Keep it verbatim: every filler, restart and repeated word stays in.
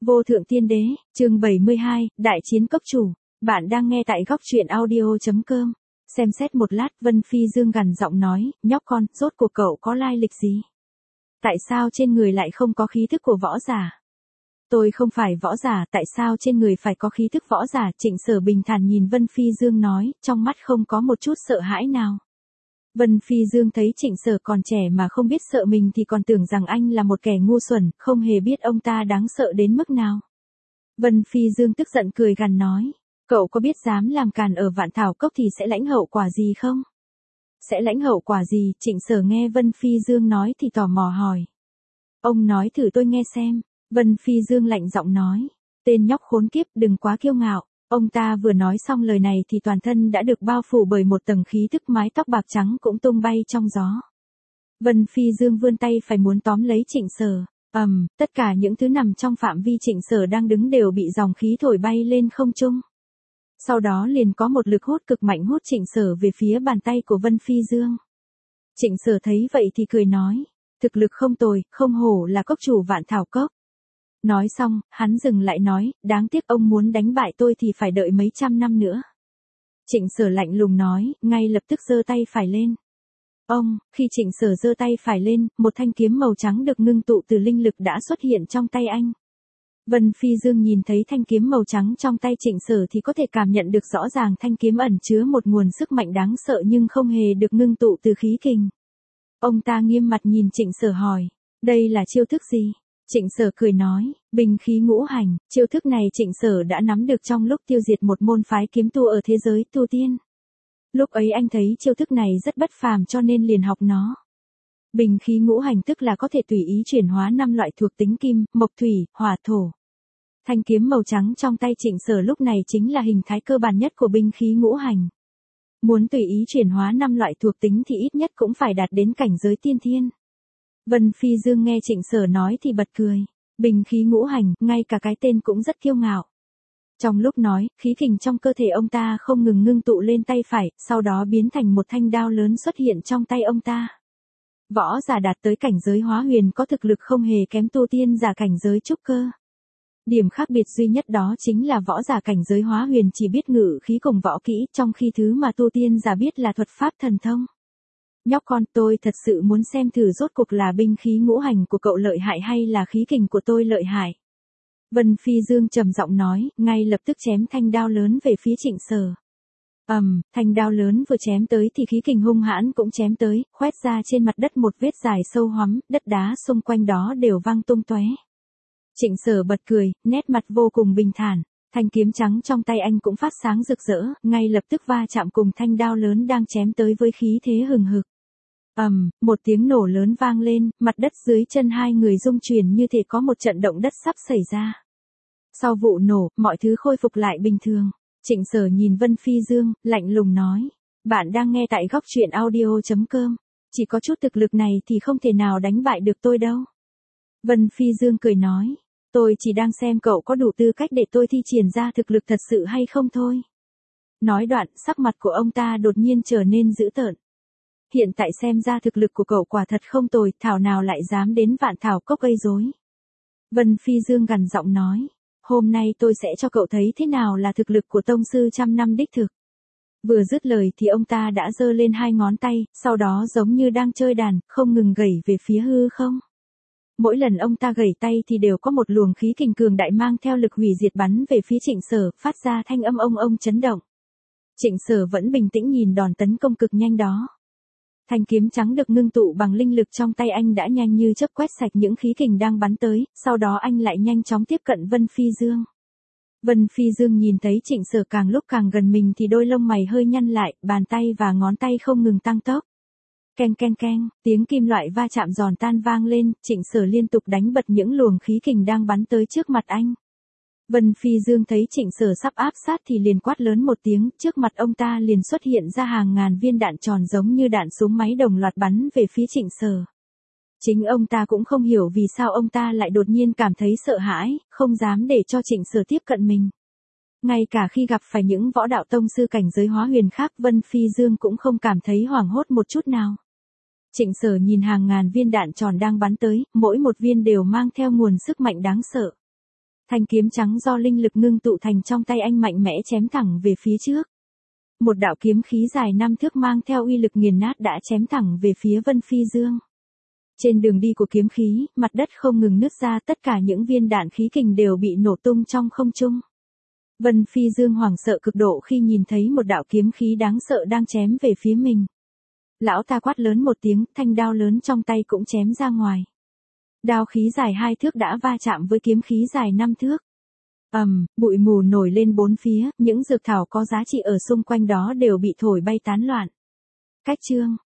Vô thượng tiên đế, chương bảy mươi hai, Đại chiến cốc chủ. Bạn đang nghe tại góc truyện audio chấm com. Xem xét một lát, Vân Phi Dương gằn giọng nói, nhóc con, rốt cuộc cậu có lai lịch gì? Tại sao trên người lại không có khí thức của võ giả? Tôi không phải võ giả, tại sao trên người phải có khí thức võ giả? Trịnh Sở bình thản nhìn Vân Phi Dương nói, trong mắt không có một chút sợ hãi nào. Vân Phi Dương thấy Trịnh Sở còn trẻ mà không biết sợ mình thì còn tưởng rằng anh là một kẻ ngu xuẩn, không hề biết ông ta đáng sợ đến mức nào. Vân Phi Dương tức giận cười gằn nói, cậu có biết dám làm càn ở Vạn Thảo Cốc thì sẽ lãnh hậu quả gì không? Sẽ lãnh hậu quả gì? Trịnh Sở nghe Vân Phi Dương nói thì tò mò hỏi. Ông nói thử tôi nghe xem. Vân Phi Dương lạnh giọng nói, tên nhóc khốn kiếp, đừng quá kiêu ngạo. Ông ta vừa nói xong lời này thì toàn thân đã được bao phủ bởi một tầng khí thức, mái tóc bạc trắng cũng tung bay trong gió. Vân Phi Dương vươn tay phải muốn tóm lấy Trịnh Sở. Ầm, um, tất cả những thứ nằm trong phạm vi Trịnh Sở đang đứng đều bị dòng khí thổi bay lên không trung. Sau đó liền có một lực hút cực mạnh hút Trịnh Sở về phía bàn tay của Vân Phi Dương. Trịnh Sở thấy vậy thì cười nói, thực lực không tồi, không hổ là cốc chủ Vạn Thảo Cốc. Nói xong, hắn dừng lại nói, đáng tiếc ông muốn đánh bại tôi thì phải đợi mấy trăm năm nữa. Trịnh Sở lạnh lùng nói, ngay lập tức giơ tay phải lên. Ông, khi Trịnh Sở giơ tay phải lên, một thanh kiếm màu trắng được ngưng tụ từ linh lực đã xuất hiện trong tay anh. Vân Phi Dương nhìn thấy thanh kiếm màu trắng trong tay Trịnh Sở thì có thể cảm nhận được rõ ràng thanh kiếm ẩn chứa một nguồn sức mạnh đáng sợ nhưng không hề được ngưng tụ từ khí kình. Ông ta nghiêm mặt nhìn Trịnh Sở hỏi, đây là chiêu thức gì? Trịnh Sở cười nói, binh khí ngũ hành, chiêu thức này Trịnh Sở đã nắm được trong lúc tiêu diệt một môn phái kiếm tu ở thế giới tu tiên. Lúc ấy anh thấy chiêu thức này rất bất phàm cho nên liền học nó. Binh khí ngũ hành tức là có thể tùy ý chuyển hóa năm loại thuộc tính kim, mộc thủy, hỏa thổ. Thanh kiếm màu trắng trong tay Trịnh Sở lúc này chính là hình thái cơ bản nhất của binh khí ngũ hành. Muốn tùy ý chuyển hóa năm loại thuộc tính thì ít nhất cũng phải đạt đến cảnh giới tiên thiên. Vân Phi Dương nghe Trịnh Sở nói thì bật cười. Binh khí ngũ hành, ngay cả cái tên cũng rất kiêu ngạo. Trong lúc nói, khí kình trong cơ thể ông ta không ngừng ngưng tụ lên tay phải, sau đó biến thành một thanh đao lớn xuất hiện trong tay ông ta. Võ giả đạt tới cảnh giới hóa huyền có thực lực không hề kém tu tiên giả cảnh giới trúc cơ. Điểm khác biệt duy nhất đó chính là võ giả cảnh giới hóa huyền chỉ biết ngự khí cùng võ kỹ, trong khi thứ mà tu tiên giả biết là thuật pháp thần thông. Nhóc con, tôi thật sự muốn xem thử rốt cuộc là binh khí ngũ hành của cậu lợi hại hay là khí kình của tôi lợi hại. Vân Phi Dương trầm giọng nói, ngay lập tức chém thanh đao lớn về phía Trịnh Sở. Ầm, um, thanh đao lớn vừa chém tới thì khí kình hung hãn cũng chém tới, khoét ra trên mặt đất một vết dài sâu hoắm, đất đá xung quanh đó đều văng tung tóe. Trịnh Sở bật cười, nét mặt vô cùng bình thản. Thanh kiếm trắng trong tay anh cũng phát sáng rực rỡ, ngay lập tức va chạm cùng thanh đao lớn đang chém tới với khí thế hừng hực. Ầm, um, một tiếng nổ lớn vang lên, mặt đất dưới chân hai người rung chuyển như thể có một trận động đất sắp xảy ra. Sau vụ nổ, mọi thứ khôi phục lại bình thường. Trịnh Sở nhìn Vân Phi Dương, lạnh lùng nói, bạn đang nghe tại góc truyện audio chấm com. Chỉ có chút thực lực này thì không thể nào đánh bại được tôi đâu. Vân Phi Dương cười nói, tôi chỉ đang xem cậu có đủ tư cách để tôi thi triển ra thực lực thật sự hay không thôi. Nói đoạn, sắc mặt của ông ta đột nhiên trở nên dữ tợn. Hiện tại xem ra thực lực của cậu quả thật không tồi, thảo nào lại dám đến Vạn Thảo Cốc gây rối. Vân Phi Dương gằn giọng nói, hôm nay tôi sẽ cho cậu thấy thế nào là thực lực của tông sư trăm năm đích thực. Vừa dứt lời thì ông ta đã giơ lên hai ngón tay, sau đó giống như đang chơi đàn, không ngừng gẩy về phía hư không. Mỗi lần ông ta gẩy tay thì đều có một luồng khí kình cường đại mang theo lực hủy diệt bắn về phía Trịnh Sở, phát ra thanh âm ông ông chấn động. Trịnh Sở vẫn bình tĩnh nhìn đòn tấn công cực nhanh đó. Thanh kiếm trắng được ngưng tụ bằng linh lực trong tay anh đã nhanh như chớp quét sạch những khí kình đang bắn tới, sau đó anh lại nhanh chóng tiếp cận Vân Phi Dương. Vân Phi Dương nhìn thấy Trịnh Sở càng lúc càng gần mình thì đôi lông mày hơi nhăn lại, bàn tay và ngón tay không ngừng tăng tốc. Keng keng keng, tiếng kim loại va chạm giòn tan vang lên, Trịnh Sở liên tục đánh bật những luồng khí kình đang bắn tới trước mặt anh. Vân Phi Dương thấy Trịnh Sở sắp áp sát thì liền quát lớn một tiếng, trước mặt ông ta liền xuất hiện ra hàng ngàn viên đạn tròn giống như đạn súng máy đồng loạt bắn về phía Trịnh Sở. Chính ông ta cũng không hiểu vì sao ông ta lại đột nhiên cảm thấy sợ hãi, không dám để cho Trịnh Sở tiếp cận mình. Ngay cả khi gặp phải những võ đạo tông sư cảnh giới hóa huyền khác, Vân Phi Dương cũng không cảm thấy hoảng hốt một chút nào. Trịnh Sở nhìn hàng ngàn viên đạn tròn đang bắn tới, mỗi một viên đều mang theo nguồn sức mạnh đáng sợ. Thanh kiếm trắng do linh lực ngưng tụ thành trong tay anh mạnh mẽ chém thẳng về phía trước. Một đạo kiếm khí dài năm thước mang theo uy lực nghiền nát đã chém thẳng về phía Vân Phi Dương. Trên đường đi của kiếm khí, mặt đất không ngừng nứt ra, tất cả những viên đạn khí kình đều bị nổ tung trong không trung. Vân Phi Dương hoảng sợ cực độ khi nhìn thấy một đạo kiếm khí đáng sợ đang chém về phía mình. Lão ta quát lớn một tiếng, thanh đao lớn trong tay cũng chém ra ngoài. Đao khí dài hai thước đã va chạm với kiếm khí dài năm thước. ầm, um, bụi mù nổi lên bốn phía, những dược thảo có giá trị ở xung quanh đó đều bị thổi bay tán loạn. Cách chương